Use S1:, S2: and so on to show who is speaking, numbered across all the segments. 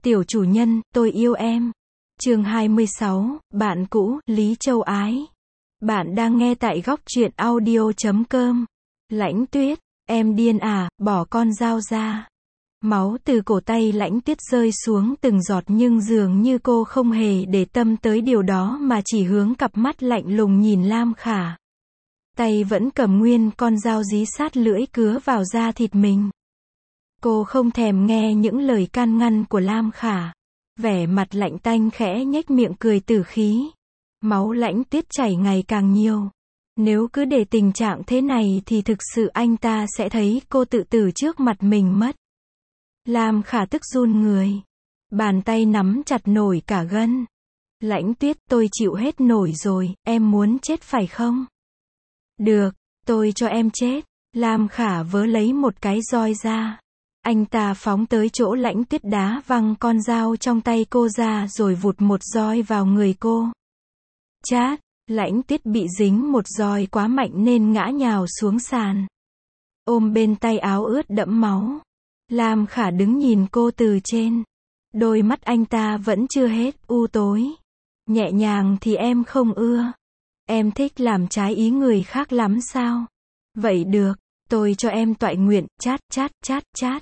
S1: Tiểu chủ nhân, tôi yêu em. Chương 26, bạn cũ, Lý Châu Ái. Bạn đang nghe tại góc truyện audio.com. Lãnh Tuyết, em điên à, bỏ con dao ra. Máu từ cổ tay Lãnh Tuyết rơi xuống từng giọt nhưng dường như cô không hề để tâm tới điều đó mà chỉ hướng cặp mắt lạnh lùng nhìn Lam Khả. Tay vẫn cầm nguyên con dao dí sát lưỡi cứa vào da thịt mình. Cô không thèm nghe những lời can ngăn của Lam Khả. Vẻ mặt lạnh tanh khẽ nhếch miệng cười tử khí. Máu Lãnh Tuyết chảy ngày càng nhiều. Nếu cứ để tình trạng thế này thì thực sự anh ta sẽ thấy cô tự tử trước mặt mình mất. Lam Khả tức run người. Bàn tay nắm chặt nổi cả gân. Lãnh Tuyết, tôi chịu hết nổi rồi, em muốn chết phải không? Được, tôi cho em chết. Lam Khả vớ lấy một cái roi ra. Anh ta phóng tới chỗ Lãnh Tuyết đá văng con dao trong tay cô ra rồi vụt một roi vào người cô. Chát, Lãnh Tuyết bị dính một roi quá mạnh nên ngã nhào xuống sàn. Ôm bên tay áo ướt đẫm máu. Lam Khả đứng nhìn cô từ trên. Đôi mắt anh ta vẫn chưa hết u tối. Nhẹ nhàng thì em không ưa. Em thích làm trái ý người khác lắm sao? Vậy được, tôi cho em toại nguyện, chát chát chát chát.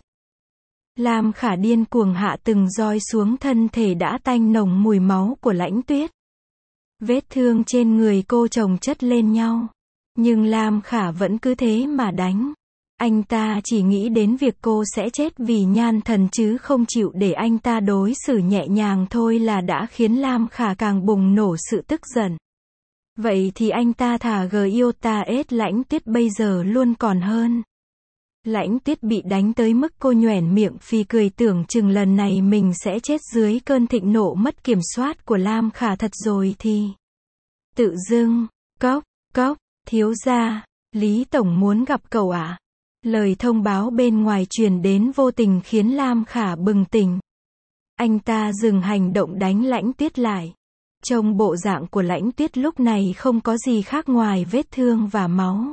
S1: Lam Khả điên cuồng hạ từng roi xuống thân thể đã tanh nồng mùi máu của Lãnh Tuyết. Vết thương trên người cô chồng chất lên nhau. Nhưng Lam Khả vẫn cứ thế mà đánh. Anh ta chỉ nghĩ đến việc cô sẽ chết vì nhan thần chứ không chịu để anh ta đối xử nhẹ nhàng thôi là đã khiến Lam Khả càng bùng nổ sự tức giận. Vậy thì anh ta thà yêu Lãnh Tuyết bây giờ luôn còn hơn. Lãnh Tuyết bị đánh tới mức cô nhoẻn miệng phì cười tưởng chừng lần này mình sẽ chết dưới cơn thịnh nộ mất kiểm soát của Lam Khả thật rồi thì. Tự dưng, cốc, cốc, thiếu gia, Lý Tổng muốn gặp cậu ạ. Lời thông báo bên ngoài truyền đến vô tình khiến Lam Khả bừng tỉnh. Anh ta dừng hành động đánh Lãnh Tuyết lại. Trông bộ dạng của Lãnh Tuyết lúc này không có gì khác ngoài vết thương và máu.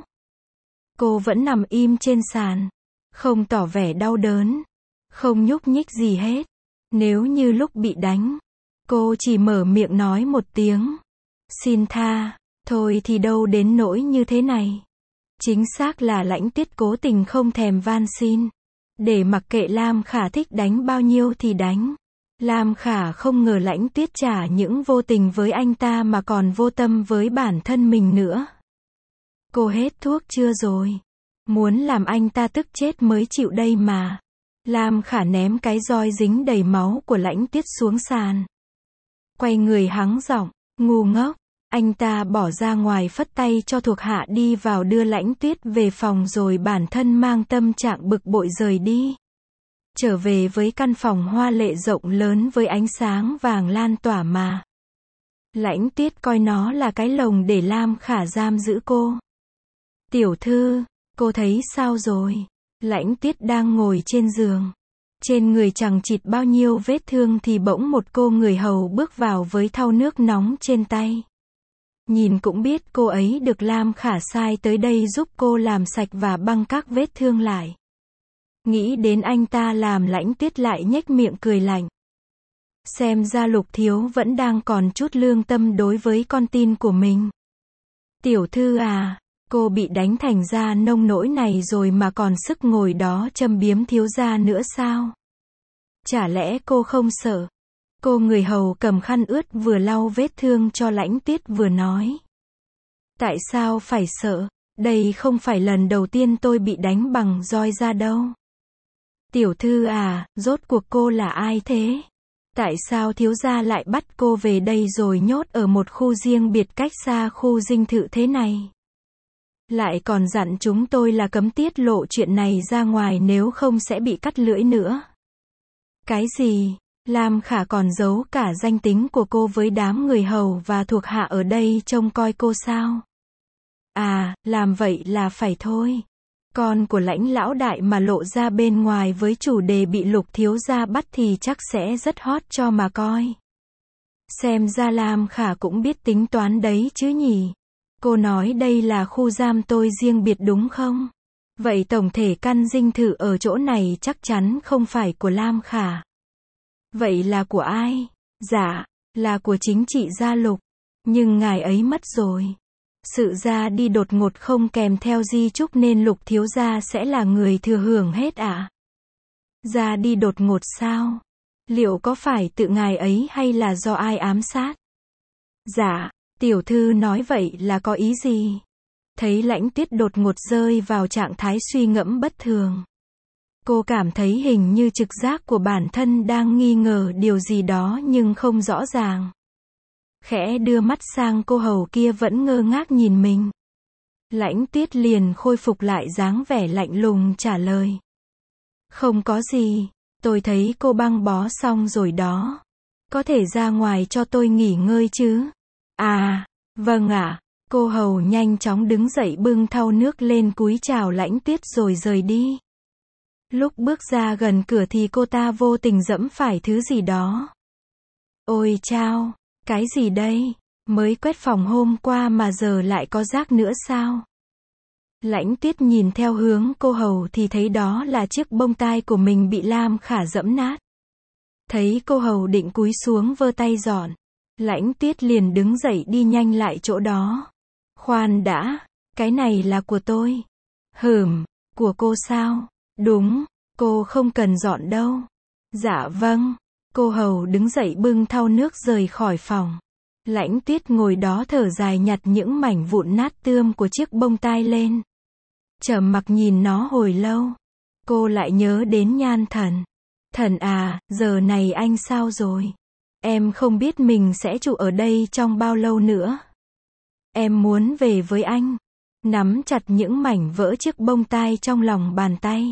S1: Cô vẫn nằm im trên sàn. Không tỏ vẻ đau đớn. Không nhúc nhích gì hết. Nếu như lúc bị đánh, cô chỉ mở miệng nói một tiếng. Xin tha. Thôi thì đâu đến nỗi như thế này. Chính xác là Lãnh Tuyết cố tình không thèm van xin. Để mặc kệ Lam Khả thích đánh bao nhiêu thì đánh. Lam Khả không ngờ Lãnh Tuyết chả những vô tình với anh ta mà còn vô tâm với bản thân mình nữa. Cô hết thuốc chưa rồi? Muốn làm anh ta tức chết mới chịu đây mà. Lam Khả ném cái roi dính đầy máu của Lãnh Tuyết xuống sàn. Quay người hắng giọng, ngu ngốc. Anh ta bỏ ra ngoài phất tay cho thuộc hạ đi vào đưa Lãnh Tuyết về phòng rồi bản thân mang tâm trạng bực bội rời đi. Trở về với căn phòng hoa lệ rộng lớn với ánh sáng vàng lan tỏa mà. Lãnh Tuyết coi nó là cái lồng để Lam Khả giam giữ cô. Tiểu thư, cô thấy sao rồi? Lãnh Tuyết đang ngồi trên giường. Trên người chẳng chịt bao nhiêu vết thương thì bỗng một cô người hầu bước vào với thau nước nóng trên tay. Nhìn cũng biết cô ấy được Lam Khả sai tới đây giúp cô làm sạch và băng các vết thương lại. Nghĩ đến anh ta làm Lãnh Tuyết lại nhếch miệng cười lạnh. Xem ra Lục thiếu vẫn đang còn chút lương tâm đối với con tin của mình. Tiểu thư à, cô bị đánh thành ra nông nỗi này rồi mà còn sức ngồi đó châm biếm thiếu gia nữa sao? Chả lẽ cô không sợ? Cô người hầu cầm khăn ướt vừa lau vết thương cho Lãnh Tuyết vừa nói. Tại sao phải sợ? Đây không phải lần đầu tiên tôi bị đánh bằng roi ra đâu. Tiểu thư à, rốt cuộc cô là ai thế? Tại sao thiếu gia lại bắt cô về đây rồi nhốt ở một khu riêng biệt cách xa khu dinh thự thế này? Lại còn dặn chúng tôi là cấm tiết lộ chuyện này ra ngoài nếu không sẽ bị cắt lưỡi nữa. Cái gì? Lam Khả còn giấu cả danh tính của cô với đám người hầu và thuộc hạ ở đây trông coi cô sao? À, làm vậy là phải thôi. Con của Lãnh lão đại mà lộ ra bên ngoài với chủ đề bị Lục thiếu gia bắt thì chắc sẽ rất hot cho mà coi. Xem ra Lam Khả cũng biết tính toán đấy chứ nhỉ. Cô nói đây là khu giam tôi riêng biệt đúng không? Vậy tổng thể căn dinh thự ở chỗ này chắc chắn không phải của Lam Khả. Vậy là của ai? Dạ, là của chính trị gia Lục. Nhưng ngài ấy mất rồi. Sự ra đi đột ngột không kèm theo di chúc nên Lục thiếu gia sẽ là người thừa hưởng hết ạ. Ra đi đột ngột sao? Liệu có phải tự ngài ấy hay là do ai ám sát? Dạ, tiểu thư nói vậy là có ý gì? Thấy Lãnh Tuyết đột ngột rơi vào trạng thái suy ngẫm bất thường. Cô cảm thấy hình như trực giác của bản thân đang nghi ngờ điều gì đó nhưng không rõ ràng. Khẽ đưa mắt sang cô hầu kia vẫn ngơ ngác nhìn mình. Lãnh Tuyết liền khôi phục lại dáng vẻ lạnh lùng trả lời. Không có gì, tôi thấy cô băng bó xong rồi đó. Có thể ra ngoài cho tôi nghỉ ngơi chứ? À, vâng ạ. Cô hầu nhanh chóng đứng dậy bưng thau nước lên cúi chào Lãnh Tuyết rồi rời đi. Lúc bước ra gần cửa thì cô ta vô tình giẫm phải thứ gì đó. Ôi chao, cái gì đây? Mới quét phòng hôm qua mà giờ lại có rác nữa sao? Lãnh Tuyết nhìn theo hướng cô hầu thì thấy đó là chiếc bông tai của mình bị Lam Khả giẫm nát. Thấy cô hầu định cúi xuống vơ tay dọn, Lãnh Tuyết liền đứng dậy đi nhanh lại chỗ đó. Khoan đã, cái này là của tôi. Của cô sao? Đúng, cô không cần dọn đâu. Dạ vâng. Cô hầu đứng dậy bưng thau nước rời khỏi phòng. Lãnh Tuyết ngồi đó thở dài nhặt những mảnh vụn nát tươm của chiếc bông tai lên. Trầm mặc nhìn nó hồi lâu. Cô lại nhớ đến Nhan Thần. Thần à, giờ này anh sao rồi? Em không biết mình sẽ trụ ở đây trong bao lâu nữa. Em muốn về với anh. Nắm chặt những mảnh vỡ chiếc bông tai trong lòng bàn tay.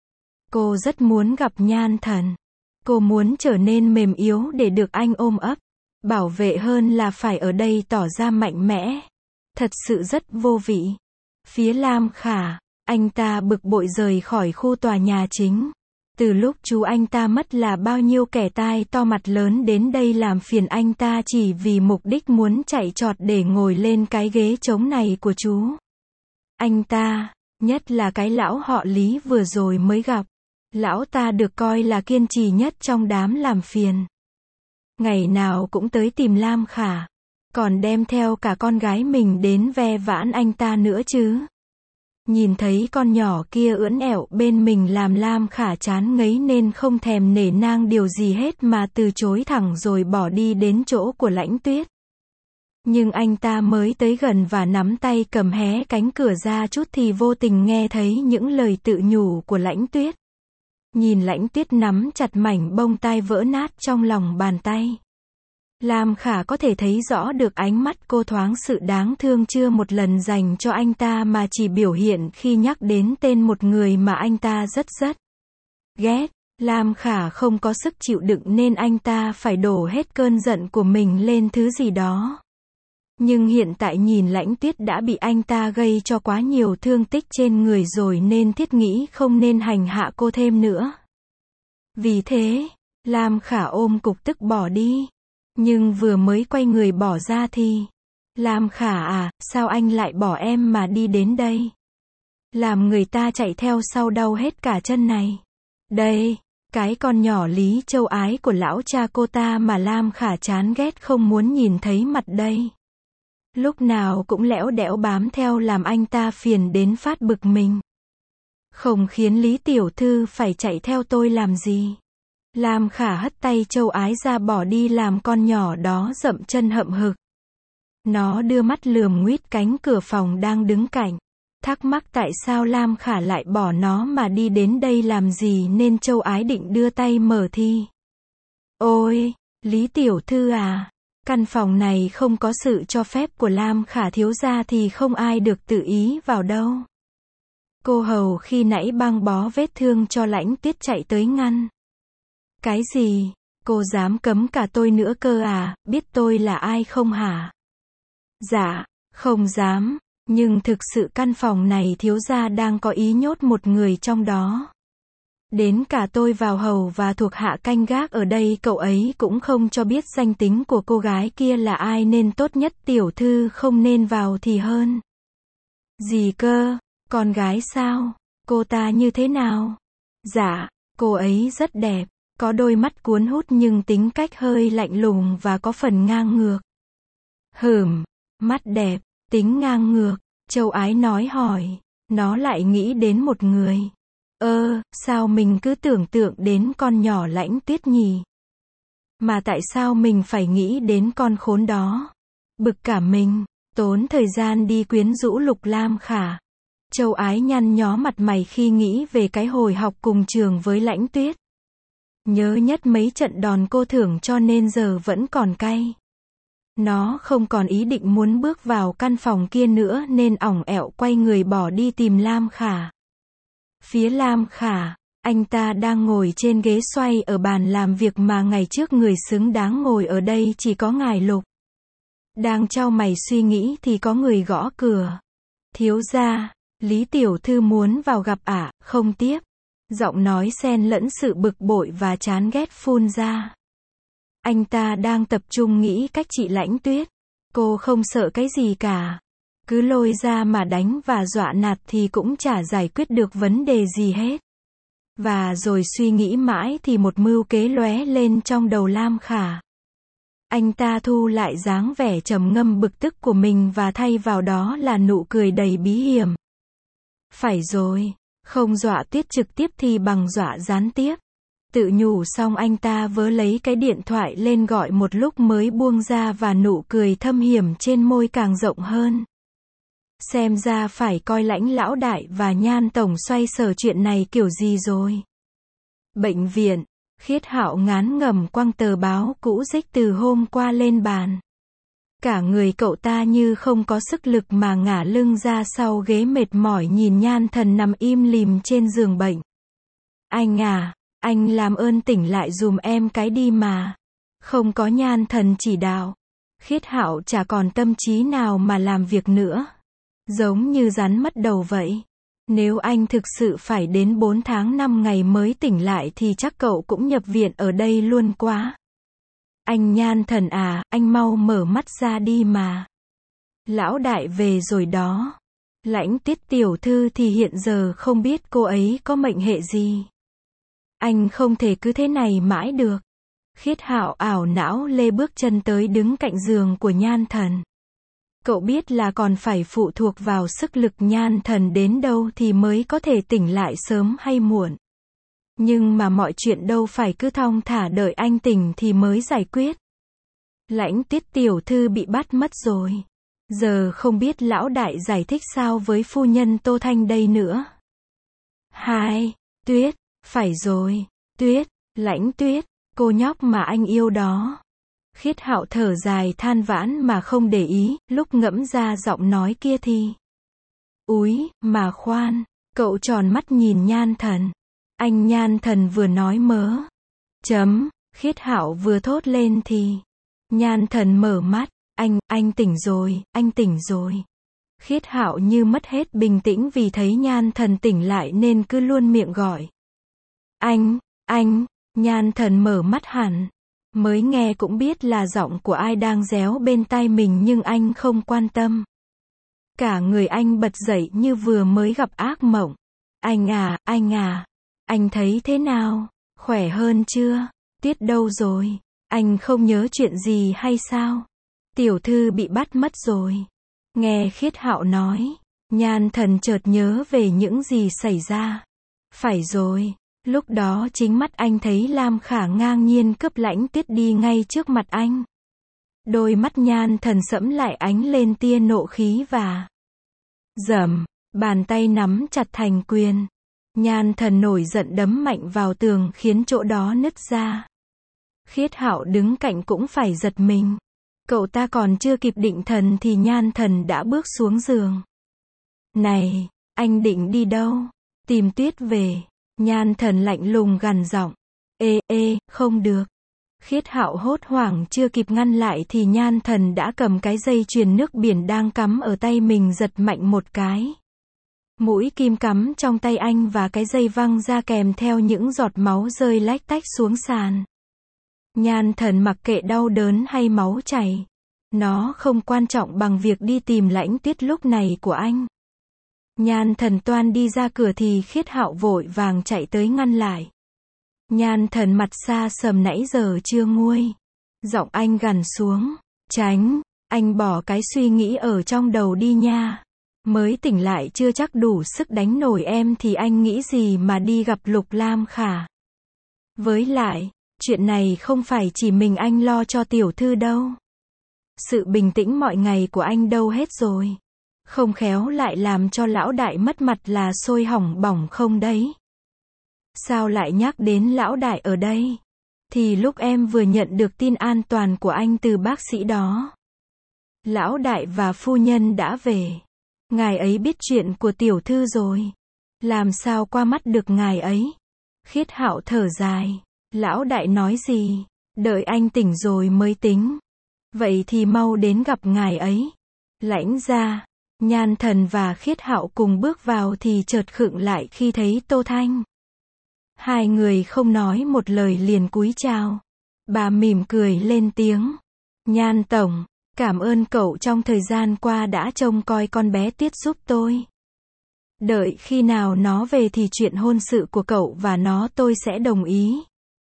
S1: Cô rất muốn gặp Nhan Thần. Cô muốn trở nên mềm yếu để được anh ôm ấp, bảo vệ hơn là phải ở đây tỏ ra mạnh mẽ. Thật sự rất vô vị. Phía Lam Khả, anh ta bực bội rời khỏi khu tòa nhà chính. Từ lúc chú anh ta mất là bao nhiêu kẻ tai to mặt lớn đến đây làm phiền anh ta chỉ vì mục đích muốn chạy trọt để ngồi lên cái ghế trống này của chú. Anh ta, nhất là cái lão họ Lý vừa rồi mới gặp. Lão ta được coi là kiên trì nhất trong đám làm phiền. Ngày nào cũng tới tìm Lam Khả. Còn đem theo cả con gái mình đến ve vãn anh ta nữa chứ. Nhìn thấy con nhỏ kia ưỡn ẹo bên mình làm Lam Khả chán ngấy nên không thèm nể nang điều gì hết mà từ chối thẳng rồi bỏ đi đến chỗ của Lãnh Tuyết. Nhưng anh ta mới tới gần và nắm tay cầm hé cánh cửa ra chút thì vô tình nghe thấy những lời tự nhủ của Lãnh Tuyết. Nhìn Lãnh Tuyết nắm chặt mảnh bông tai vỡ nát trong lòng bàn tay. Lam Khả có thể thấy rõ được ánh mắt cô thoáng sự đáng thương chưa một lần dành cho anh ta mà chỉ biểu hiện khi nhắc đến tên một người mà anh ta rất ghét. Lam Khả không có sức chịu đựng nên anh ta phải đổ hết cơn giận của mình lên thứ gì đó. Nhưng hiện tại nhìn Lãnh Tuyết đã bị anh ta gây cho quá nhiều thương tích trên người rồi nên thiết nghĩ không nên hành hạ cô thêm nữa. Vì thế, Lam Khả ôm cục tức bỏ đi. Nhưng vừa mới quay người bỏ ra thì, Lam Khả à, sao anh lại bỏ em mà đi đến đây? Làm người ta chạy theo sau đau hết cả chân này. Đây, cái con nhỏ Lý Châu Ái của lão cha cô ta mà Lam Khả chán ghét không muốn nhìn thấy mặt đây. Lúc nào cũng lẽo đẽo bám theo làm anh ta phiền đến phát bực mình. Không khiến Lý tiểu thư phải chạy theo tôi làm gì. Lam Khả hất tay Châu Ái ra bỏ đi làm con nhỏ đó dậm chân hậm hực. Nó đưa mắt lườm nguýt cánh cửa phòng đang đứng cạnh. Thắc mắc tại sao Lam Khả lại bỏ nó mà đi đến đây làm gì nên Châu Ái định đưa tay mở thì. Ôi, Lý tiểu thư à, căn phòng này không có sự cho phép của Lam Khả thiếu gia thì không ai được tự ý vào đâu. Cô hầu khi nãy băng bó vết thương cho Lãnh Tuyết chạy tới ngăn. Cái gì? Cô dám cấm cả tôi nữa cơ à, biết tôi là ai không hả? Dạ, không dám, nhưng thực sự căn phòng này thiếu gia đang có ý nhốt một người trong đó. Đến cả tôi vào hầu và thuộc hạ canh gác ở đây cậu ấy cũng không cho biết danh tính của cô gái kia là ai nên tốt nhất tiểu thư không nên vào thì hơn. Gì cơ? Con gái sao? Cô ta như thế nào? Dạ, cô ấy rất đẹp. Có đôi mắt cuốn hút nhưng tính cách hơi lạnh lùng và có phần ngang ngược. Mắt đẹp, tính ngang ngược, Châu Ái nói hỏi. Nó lại nghĩ đến một người. Sao mình cứ tưởng tượng đến con nhỏ Lãnh Tuyết nhỉ? Mà tại sao mình phải nghĩ đến con khốn đó? Bực cả mình, tốn thời gian đi quyến rũ Lục Lam Khả. Châu Ái nhăn nhó mặt mày khi nghĩ về cái hồi học cùng trường với Lãnh Tuyết. Nhớ nhất mấy trận đòn cô thưởng cho nên giờ vẫn còn cay. Nó không còn ý định muốn bước vào căn phòng kia nữa nên ỏng ẹo quay người bỏ đi tìm Lam Khả. Phía Lam Khả, anh ta đang ngồi trên ghế xoay ở bàn làm việc mà ngày trước người xứng đáng ngồi ở đây chỉ có ngài Lục. Đang chau mày suy nghĩ thì có người gõ cửa. Thiếu gia, Lý tiểu thư muốn vào gặp ạ, không tiếp. Giọng nói xen lẫn sự bực bội và chán ghét phun ra. Anh ta đang tập trung nghĩ cách trị Lãnh Tuyết. Cô không sợ cái gì cả. Cứ lôi ra mà đánh và dọa nạt thì cũng chả giải quyết được vấn đề gì hết. Và rồi suy nghĩ mãi thì một mưu kế lóe lên trong đầu Lam Khả. Anh ta thu lại dáng vẻ trầm ngâm bực tức của mình và thay vào đó là nụ cười đầy bí hiểm. Phải rồi, không dọa Tuyết trực tiếp thì bằng dọa gián tiếp. Tự nhủ xong anh ta vớ lấy cái điện thoại lên gọi một lúc mới buông ra và nụ cười thâm hiểm trên môi càng rộng hơn. Xem ra phải coi Lãnh lão đại và Nhan tổng xoay sở chuyện này kiểu gì rồi. Bệnh viện, Khiết Hạo ngán ngẩm quăng tờ báo cũ rích từ hôm qua lên bàn. Cả người cậu ta như không có sức lực mà ngả lưng ra sau ghế mệt mỏi nhìn Nhan Thần nằm im lìm trên giường bệnh. Anh à, anh làm ơn tỉnh lại dùm em cái đi mà. Không có Nhan Thần chỉ đạo, Khiết Hạo chả còn tâm trí nào mà làm việc nữa. Giống như rắn mất đầu vậy. Nếu anh thực sự phải đến 4 tháng 5 ngày mới tỉnh lại thì chắc cậu cũng nhập viện ở đây luôn quá. Anh Nhan Thần à, anh mau mở mắt ra đi mà. Lão đại về rồi đó. Lãnh Tuyết tiểu thư thì hiện giờ không biết cô ấy có mệnh hệ gì. Anh không thể cứ thế này mãi được. Khiết Hạo ảo não lê bước chân tới đứng cạnh giường của Nhan Thần. Cậu biết là còn phải phụ thuộc vào sức lực Nhan Thần đến đâu thì mới có thể tỉnh lại sớm hay muộn. Nhưng mà mọi chuyện đâu phải cứ thong thả đợi anh tỉnh thì mới giải quyết. Lãnh Tuyết tiểu thư bị bắt mất rồi. Giờ không biết lão đại giải thích sao với phu nhân Tô Thanh đây nữa. Tuyết, phải rồi, Tuyết, Lãnh Tuyết, cô nhóc mà anh yêu đó. Khiết Hạo thở dài than vãn mà không để ý, lúc ngẫm ra giọng nói kia thì. Úi, mà khoan, cậu tròn mắt nhìn Nhan Thần. Anh Nhan Thần vừa nói mớ. Khiết Hạo vừa thốt lên thì. Nhan Thần mở mắt, anh tỉnh rồi, anh tỉnh rồi. Khiết Hạo như mất hết bình tĩnh vì thấy Nhan Thần tỉnh lại nên cứ luôn miệng gọi. Anh, Nhan Thần mở mắt hẳn. Mới nghe cũng biết là giọng của ai đang réo bên tai mình nhưng anh không quan tâm. Cả người anh bật dậy như vừa mới gặp ác mộng. Anh à, anh thấy thế nào? Khỏe hơn chưa? Tuyết đâu rồi? Anh không nhớ chuyện gì hay sao? Tiểu thư bị bắt mất rồi. Nghe Khiết Hạo nói, Nhan Thần chợt nhớ về những gì xảy ra. Phải rồi. Lúc đó chính mắt anh thấy Lam Khả ngang nhiên cướp Lãnh Tuyết đi ngay trước mặt anh. Đôi mắt Nhan Thần sẫm lại ánh lên tia nộ khí và bàn tay nắm chặt thành quyền. Nhan Thần nổi giận đấm mạnh vào tường khiến chỗ đó nứt ra. Khiết Hạo đứng cạnh cũng phải giật mình. Cậu ta còn chưa kịp định thần thì Nhan Thần đã bước xuống giường. Này, anh định đi đâu? Tìm Tuyết về. Nhan Thần lạnh lùng gằn giọng. Không được. Khiết Hạo hốt hoảng chưa kịp ngăn lại thì Nhan Thần đã cầm cái dây chuyền nước biển đang cắm ở tay mình giật mạnh một cái. Mũi kim cắm trong tay anh và cái dây văng ra kèm theo những giọt máu rơi lách tách xuống sàn. Nhan Thần mặc kệ đau đớn hay máu chảy. Nó không quan trọng bằng việc đi tìm Lãnh Tuyết lúc này của anh. Nhan Thần toan đi ra cửa thì Khiết Hạo vội vàng chạy tới ngăn lại. Nhan Thần mặt xa sầm nãy giờ chưa nguôi. Giọng anh gằn xuống. Tránh, anh bỏ cái suy nghĩ ở trong đầu đi nha. Mới tỉnh lại chưa chắc đủ sức đánh nổi em thì anh nghĩ gì mà đi gặp Lục Lam Khả. Với lại, chuyện này không phải chỉ mình anh lo cho tiểu thư đâu. Sự bình tĩnh mọi ngày của anh đâu hết rồi. Không khéo lại làm cho lão đại mất mặt là sôi hỏng bỏng không đấy. Sao lại nhắc đến lão đại ở đây? Thì lúc em vừa nhận được tin an toàn của anh từ bác sĩ đó. Lão đại và phu nhân đã về. Ngài ấy biết chuyện của tiểu thư rồi. Làm sao qua mắt được ngài ấy? Khiết Hạo thở dài. Lão đại nói gì? Đợi anh tỉnh rồi mới tính. Vậy thì mau đến gặp ngài ấy. Lãnh gia. Nhan Thần và Khiết Hạo cùng bước vào thì chợt khựng lại khi thấy Tô Thanh. Hai người không nói một lời liền cúi chào. Bà mỉm cười lên tiếng. Nhan tổng, cảm ơn cậu trong thời gian qua đã trông coi con bé Tuyết giúp tôi. Đợi khi nào nó về thì chuyện hôn sự của cậu và nó tôi sẽ đồng ý.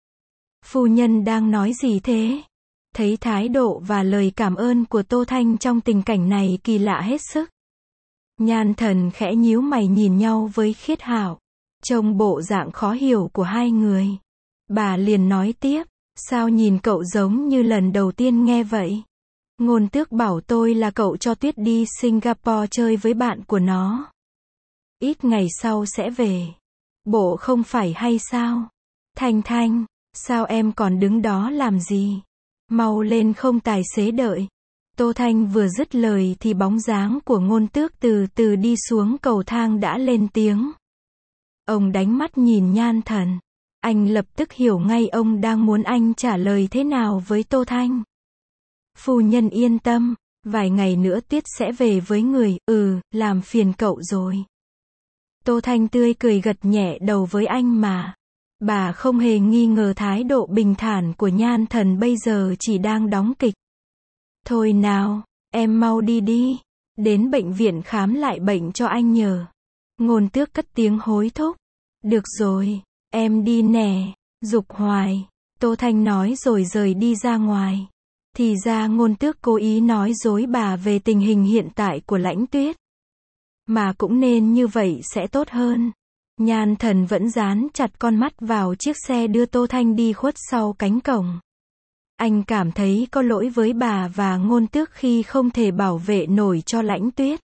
S1: Phu nhân đang nói gì thế? Thấy thái độ và lời cảm ơn của Tô Thanh trong tình cảnh này kỳ lạ hết sức. Nhan Thần khẽ nhíu mày nhìn nhau với Khiết Hạo. Trông bộ dạng khó hiểu của hai người. Bà liền nói tiếp. Sao nhìn cậu giống như lần đầu tiên nghe vậy? Ngôn tước bảo tôi là cậu cho Tuyết đi Singapore chơi với bạn của nó. Ít ngày sau sẽ về. Bộ không phải hay sao? Thanh Thanh, sao em còn đứng đó làm gì? Mau lên không tài xế đợi. Tô Thanh vừa dứt lời thì bóng dáng của ngôn tước từ từ đi xuống cầu thang đã lên tiếng. Ông đánh mắt nhìn Nhan Thần. Anh lập tức hiểu ngay ông đang muốn anh trả lời thế nào với Tô Thanh. Phu nhân yên tâm, vài ngày nữa Tuyết sẽ về với người, làm phiền cậu rồi. Tô Thanh tươi cười gật nhẹ đầu với anh mà. Bà không hề nghi ngờ thái độ bình thản của Nhan Thần bây giờ chỉ đang đóng kịch. Thôi nào, em mau đi đi. Đến bệnh viện khám lại bệnh cho anh nhờ. Ngôn tước cất tiếng hối thúc. Được rồi, em đi nè, giục hoài. Tô Thanh nói rồi rời đi ra ngoài. Thì ra ngôn tước cố ý nói dối bà về tình hình hiện tại của Lãnh Tuyết. Mà cũng nên như vậy sẽ tốt hơn. Nhan Thần vẫn dán chặt con mắt vào chiếc xe đưa Tô Thanh đi khuất sau cánh cổng. Anh cảm thấy có lỗi với bà và ngôn tước khi không thể bảo vệ nổi cho Lãnh Tuyết.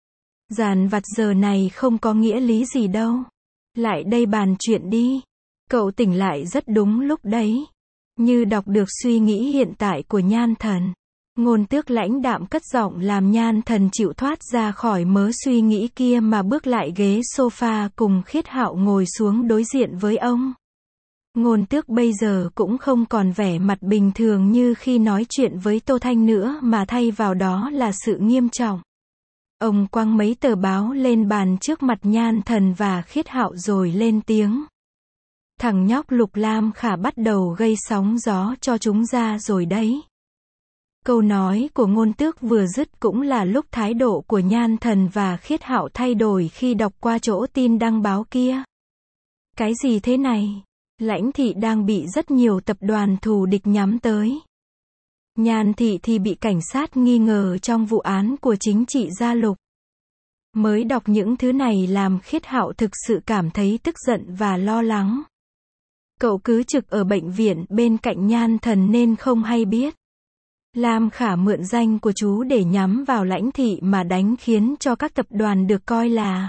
S1: Dàn vặt giờ này không có nghĩa lý gì đâu. Lại đây bàn chuyện đi. Cậu tỉnh lại rất đúng lúc đấy. Như đọc được suy nghĩ hiện tại của Nhan Thần. Ngôn tước lãnh đạm cất giọng làm Nhan Thần chịu thoát ra khỏi mớ suy nghĩ kia mà bước lại ghế sofa cùng Khiết Hạo ngồi xuống đối diện với ông. Ngôn tước bây giờ cũng không còn vẻ mặt bình thường như khi nói chuyện với Tô Thanh nữa mà thay vào đó là sự nghiêm trọng. Ông quăng mấy tờ báo lên bàn trước mặt Nhan Thần và Khiết Hạo rồi lên tiếng. Thằng nhóc Lục Lam Khả bắt đầu gây sóng gió cho chúng ra rồi đấy. Câu nói của ngôn tước vừa dứt cũng là lúc thái độ của Nhan Thần và Khiết Hạo thay đổi khi đọc qua chỗ tin đăng báo kia. Cái gì thế này? Lãnh thị đang bị rất nhiều tập đoàn thù địch nhắm tới. Nhan thị thì bị cảnh sát nghi ngờ trong vụ án của chính trị gia Lục. Mới đọc những thứ này làm Khiết Hạo thực sự cảm thấy tức giận và lo lắng. Cậu cứ trực ở bệnh viện bên cạnh Nhan Thần nên không hay biết. Lam Khả mượn danh của chú để nhắm vào Lãnh thị mà đánh khiến cho các tập đoàn được coi là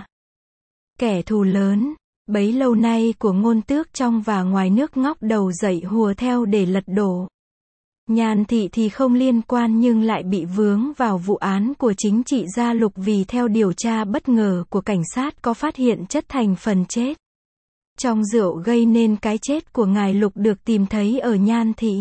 S1: kẻ thù lớn. Bấy lâu nay của ngôn tước trong và ngoài nước ngóc đầu dậy hùa theo để lật đổ. Nhan thị thì không liên quan nhưng lại bị vướng vào vụ án của chính trị gia Lục vì theo điều tra bất ngờ của cảnh sát có phát hiện chất thành phần chết trong rượu gây nên cái chết của ngài Lục được tìm thấy ở Nhan thị.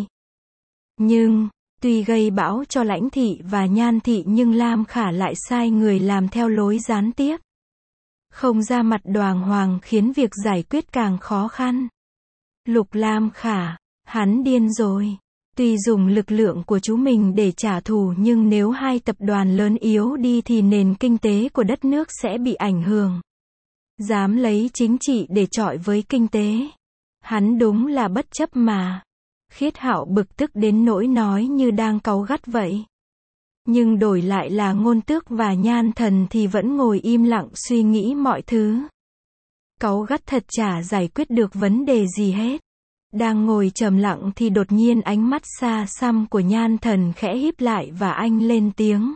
S1: Nhưng, tuy gây bão cho Lãnh thị và Nhan thị nhưng Lam Khả lại sai người làm theo lối gián tiếp. Không ra mặt đoàng hoàng khiến việc giải quyết càng khó khăn. Lục Lam Khả, hắn điên rồi. Tuy dùng lực lượng của chú mình để trả thù nhưng nếu hai tập đoàn lớn yếu đi thì nền kinh tế của đất nước sẽ bị ảnh hưởng. Dám lấy chính trị để chọi với kinh tế. Hắn đúng là bất chấp mà. Khiết Hạo bực tức đến nỗi nói như đang cáu gắt vậy. Nhưng đổi lại là Ngôn Tước và Nhan Thần thì vẫn ngồi im lặng suy nghĩ mọi thứ. Cáu gắt thật chả giải quyết được vấn đề gì hết. Đang ngồi trầm lặng thì đột nhiên ánh mắt xa xăm của Nhan Thần khẽ híp lại và anh lên tiếng.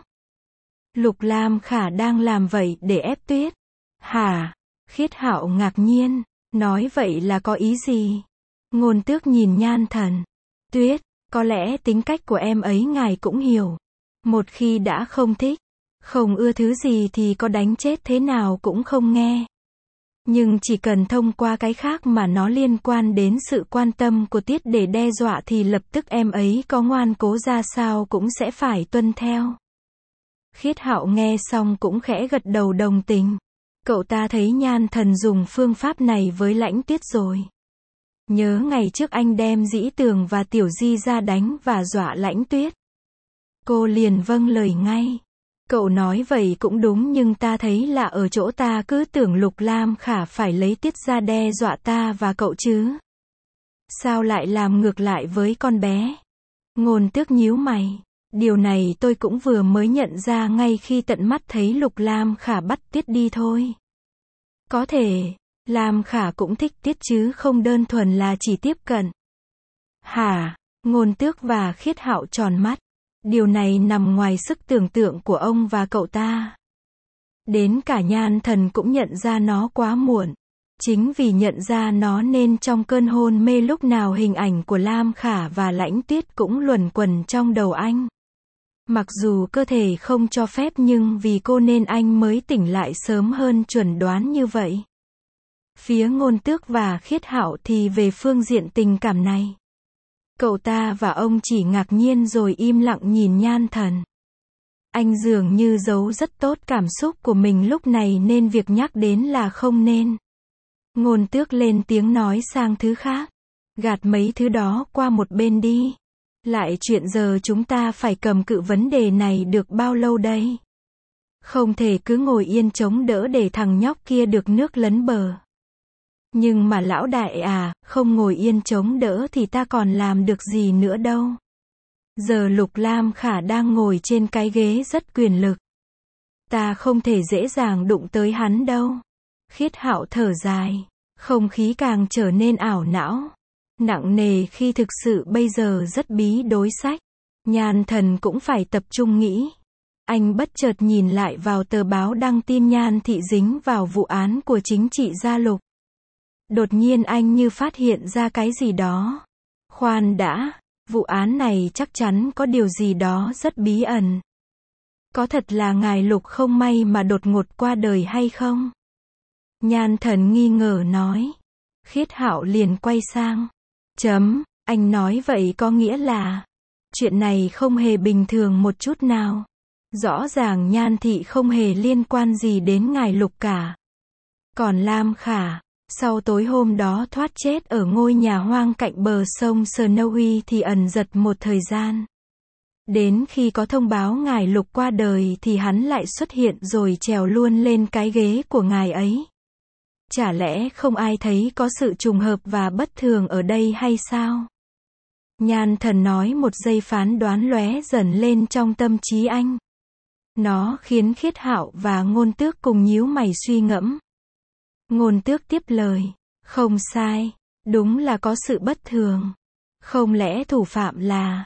S1: Lục Lam Khả đang làm vậy để ép Tuyết. Hả? Khiết Hạo ngạc nhiên. Nói vậy là có ý gì? Ngôn Tước nhìn Nhan Thần. Tuyết, có lẽ tính cách của em ấy ngài cũng hiểu. Một khi đã không thích, không ưa thứ gì thì có đánh chết thế nào cũng không nghe. Nhưng chỉ cần thông qua cái khác mà nó liên quan đến sự quan tâm của Tiết để đe dọa thì lập tức em ấy có ngoan cố ra sao cũng sẽ phải tuân theo. Khiết Hạo nghe xong cũng khẽ gật đầu đồng tình. Cậu ta thấy Nhan Thần dùng phương pháp này với Lãnh Tuyết rồi. Nhớ ngày trước anh đem Dĩ Tường và Tiểu Di ra đánh và dọa Lãnh Tuyết. Cô liền vâng lời ngay. Cậu nói vậy cũng đúng nhưng ta thấy lạ ở chỗ ta cứ tưởng Lục Lam Khả phải lấy Tiết ra đe dọa ta và cậu chứ. Sao lại làm ngược lại với con bé? Ngôn Tước nhíu mày. Điều này tôi cũng vừa mới nhận ra ngay khi tận mắt thấy Lục Lam Khả bắt Tiết đi thôi. Có thể, Lam Khả cũng thích Tiết chứ không đơn thuần là chỉ tiếp cận. Hả? Ngôn Tước và Khiết Hạo tròn mắt. Điều này nằm ngoài sức tưởng tượng của ông và cậu ta. Đến cả Nhan Thần cũng nhận ra nó quá muộn. Chính vì nhận ra nó nên trong cơn hôn mê lúc nào hình ảnh của Lam Khả và Lãnh Tuyết cũng luẩn quẩn trong đầu anh. Mặc dù cơ thể không cho phép nhưng vì cô nên anh mới tỉnh lại sớm hơn chuẩn đoán như vậy. Phía Ngôn Tước và Khiết Hạo thì về phương diện tình cảm này. Cậu ta và ông chỉ ngạc nhiên rồi im lặng nhìn Nhan Thần. Anh dường như giấu rất tốt cảm xúc của mình lúc này nên việc nhắc đến là không nên. Ngôn Tước lên tiếng nói sang thứ khác. Gạt mấy thứ đó qua một bên đi. Lại chuyện giờ chúng ta phải cầm cự vấn đề này được bao lâu đây? Không thể cứ ngồi yên chống đỡ để thằng nhóc kia được nước lấn bờ. Nhưng mà lão đại à, không ngồi yên chống đỡ thì ta còn làm được gì nữa đâu. Giờ Lục Lam Khả đang ngồi trên cái ghế rất quyền lực. Ta không thể dễ dàng đụng tới hắn đâu. Khiết Hạo thở dài. Không khí càng trở nên ảo não. Nặng nề khi thực sự bây giờ rất bí đối sách. Nhan Thần cũng phải tập trung nghĩ. Anh bất chợt nhìn lại vào tờ báo đăng tin Nhan Thị dính vào vụ án của chính trị gia Lục. Đột nhiên anh như phát hiện ra cái gì đó. Khoan đã, vụ án này chắc chắn có điều gì đó rất bí ẩn. Có thật là ngài Lục không may mà đột ngột qua đời hay không? Nhan Thần nghi ngờ nói. Khiết Hạo liền quay sang. Anh nói vậy có nghĩa là chuyện này không hề bình thường một chút nào. Rõ ràng Nhan Thị không hề liên quan gì đến ngài Lục cả. Còn Lam Khả, sau tối hôm đó thoát chết ở ngôi nhà hoang cạnh bờ sông Snowy thì ẩn giật một thời gian. Đến khi có thông báo ngài Lục qua đời thì hắn lại xuất hiện rồi trèo luôn lên cái ghế của ngài ấy. Chả lẽ không ai thấy có sự trùng hợp và bất thường ở đây hay sao? Nhan Thần nói một giây phán đoán lóe dần lên trong tâm trí anh. Nó khiến Khiết Hạo và Ngôn Tước cùng nhíu mày suy ngẫm. Ngôn Tước tiếp lời. Không sai. Đúng là có sự bất thường. Không lẽ thủ phạm là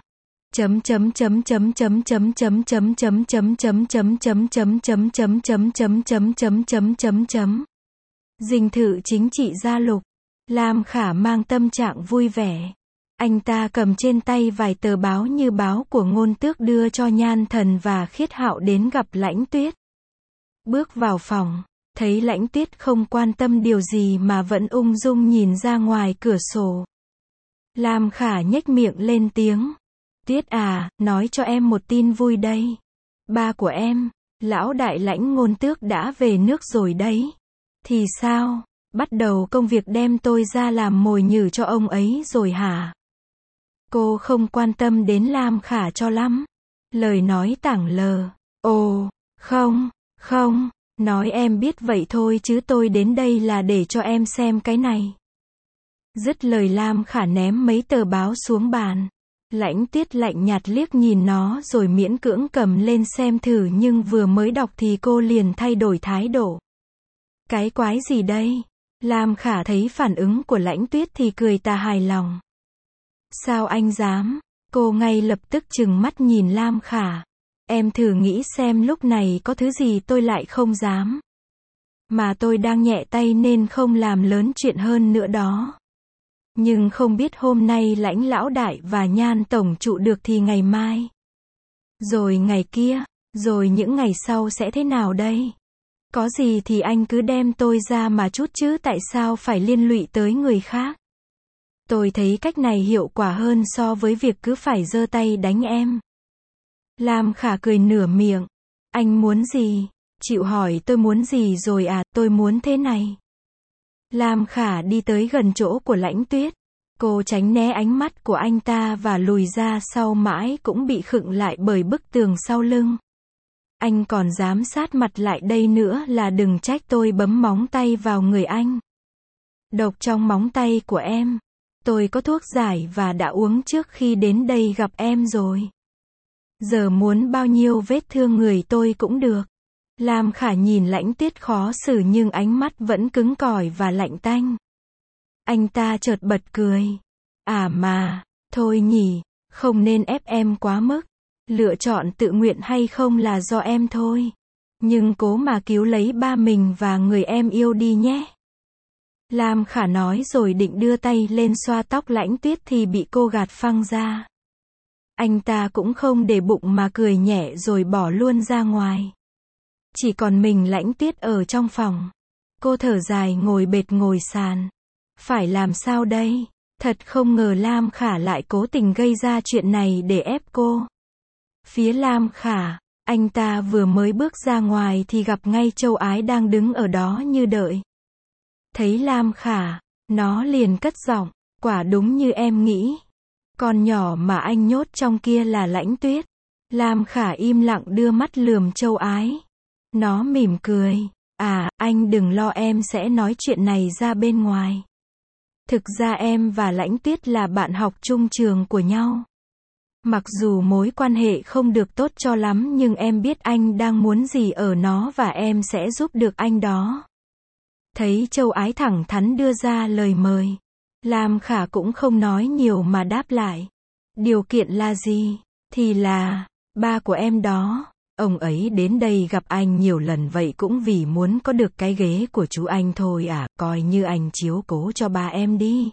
S1: dinh thự chính trị gia Lục. Lam Khả mang tâm trạng vui vẻ. Anh ta cầm trên tay vài tờ báo như báo của Ngôn Tước đưa cho Nhan Thần và Khiết Hạo đến gặp Lãnh Tuyết. Bước vào phòng, thấy Lãnh Tuyết không quan tâm điều gì mà vẫn ung dung nhìn ra ngoài cửa sổ. Lam Khả nhếch miệng lên tiếng. Tuyết à, nói cho em một tin vui đây. Ba của em, lão đại Lãnh Ngôn Tước đã về nước rồi đấy. Thì sao? Bắt đầu công việc đem tôi ra làm mồi nhử cho ông ấy rồi hả? Cô không quan tâm đến Lam Khả cho lắm. Lời nói tảng lờ. Ồ, không, nói em biết vậy thôi chứ tôi đến đây là để cho em xem cái này. Dứt lời Lam Khả ném mấy tờ báo xuống bàn. Lãnh Tuyết lạnh nhạt liếc nhìn nó rồi miễn cưỡng cầm lên xem thử nhưng vừa mới đọc thì cô liền thay đổi thái độ. Cái quái gì đây? Lam Khả thấy phản ứng của Lãnh Tuyết thì cười tà hài lòng. Sao anh dám? Cô ngay lập tức trừng mắt nhìn Lam Khả. Em thử nghĩ xem lúc này có thứ gì tôi lại không dám. Mà tôi đang nhẹ tay nên không làm lớn chuyện hơn nữa đó. Nhưng không biết hôm nay Lãnh lão đại và Nhan tổng trụ được thì ngày mai. Rồi ngày kia, rồi những ngày sau sẽ thế nào đây? Có gì thì anh cứ đem tôi ra mà chút chứ tại sao phải liên lụy tới người khác? Tôi thấy cách này hiệu quả hơn so với việc cứ phải giơ tay đánh em. Lam Khả cười nửa miệng. Anh muốn gì? Chịu hỏi tôi muốn gì rồi à, tôi muốn thế này. Lam Khả đi tới gần chỗ của Lãnh Tuyết. Cô tránh né ánh mắt của anh ta và lùi ra sau mãi cũng bị khựng lại bởi bức tường sau lưng. Anh còn dám sát mặt lại đây nữa là đừng trách tôi bấm móng tay vào người anh. Độc trong móng tay của em. Tôi có thuốc giải và đã uống trước khi đến đây gặp em rồi. Giờ muốn bao nhiêu vết thương người tôi cũng được. Lam Khả nhìn Lãnh Tuyết khó xử nhưng ánh mắt vẫn cứng cỏi và lạnh tanh. Anh ta chợt bật cười. À mà, thôi nhỉ, không nên ép em quá mức. Lựa chọn tự nguyện hay không là do em thôi. Nhưng cố mà cứu lấy ba mình và người em yêu đi nhé. Lam Khả nói rồi định đưa tay lên xoa tóc Lãnh Tuyết thì bị cô gạt phăng ra. Anh ta cũng không để bụng mà cười nhẹ rồi bỏ luôn ra ngoài. Chỉ còn mình Lãnh Tuyết ở trong phòng. Cô thở dài ngồi bệt ngồi sàn. Phải làm sao đây? Thật không ngờ Lam Khả lại cố tình gây ra chuyện này để ép cô. Phía Lam Khả, anh ta vừa mới bước ra ngoài thì gặp ngay Châu Ái đang đứng ở đó như đợi. Thấy Lam Khả, nó liền cất giọng, quả đúng như em nghĩ. Con nhỏ mà anh nhốt trong kia là Lãnh Tuyết. Lam Khả im lặng đưa mắt lườm Châu Ái. Nó mỉm cười. À, anh đừng lo em sẽ nói chuyện này ra bên ngoài. Thực ra em và Lãnh Tuyết là bạn học chung trường của nhau. Mặc dù mối quan hệ không được tốt cho lắm nhưng em biết anh đang muốn gì ở nó và em sẽ giúp được anh đó. Thấy Châu Ái thẳng thắn đưa ra lời mời. Lam Khả cũng không nói nhiều mà đáp lại. Điều kiện là gì? Thì là, ba của em đó. Ông ấy đến đây gặp anh nhiều lần vậy cũng vì muốn có được cái ghế của chú anh thôi à, coi như anh chiếu cố cho ba em đi.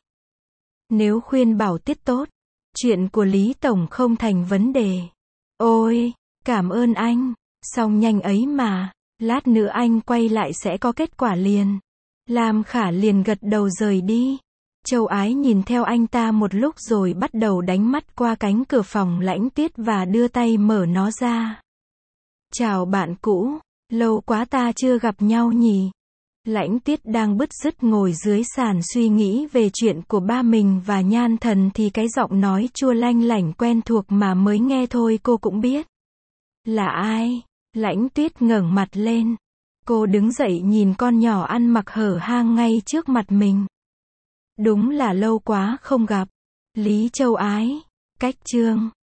S1: Nếu khuyên bảo tiết tốt, chuyện của Lý Tổng không thành vấn đề. Ôi, cảm ơn anh, xong nhanh ấy mà, lát nữa anh quay lại sẽ có kết quả liền. Lam Khả liền gật đầu rời đi. Châu Ái nhìn theo anh ta một lúc rồi bắt đầu đánh mắt qua cánh cửa phòng Lãnh Tuyết và đưa tay mở nó ra. Chào bạn cũ, lâu quá ta chưa gặp nhau nhỉ. Lãnh Tuyết đang bứt rứt ngồi dưới sàn suy nghĩ về chuyện của ba mình và Nhan Thần thì cái giọng nói chua lanh lảnh quen thuộc mà mới nghe thôi cô cũng biết. Là ai? Lãnh Tuyết ngẩng mặt lên. Cô đứng dậy nhìn con nhỏ ăn mặc hở hang ngay trước mặt mình. Đúng là lâu quá không gặp. Lý Châu Ái. Cách chương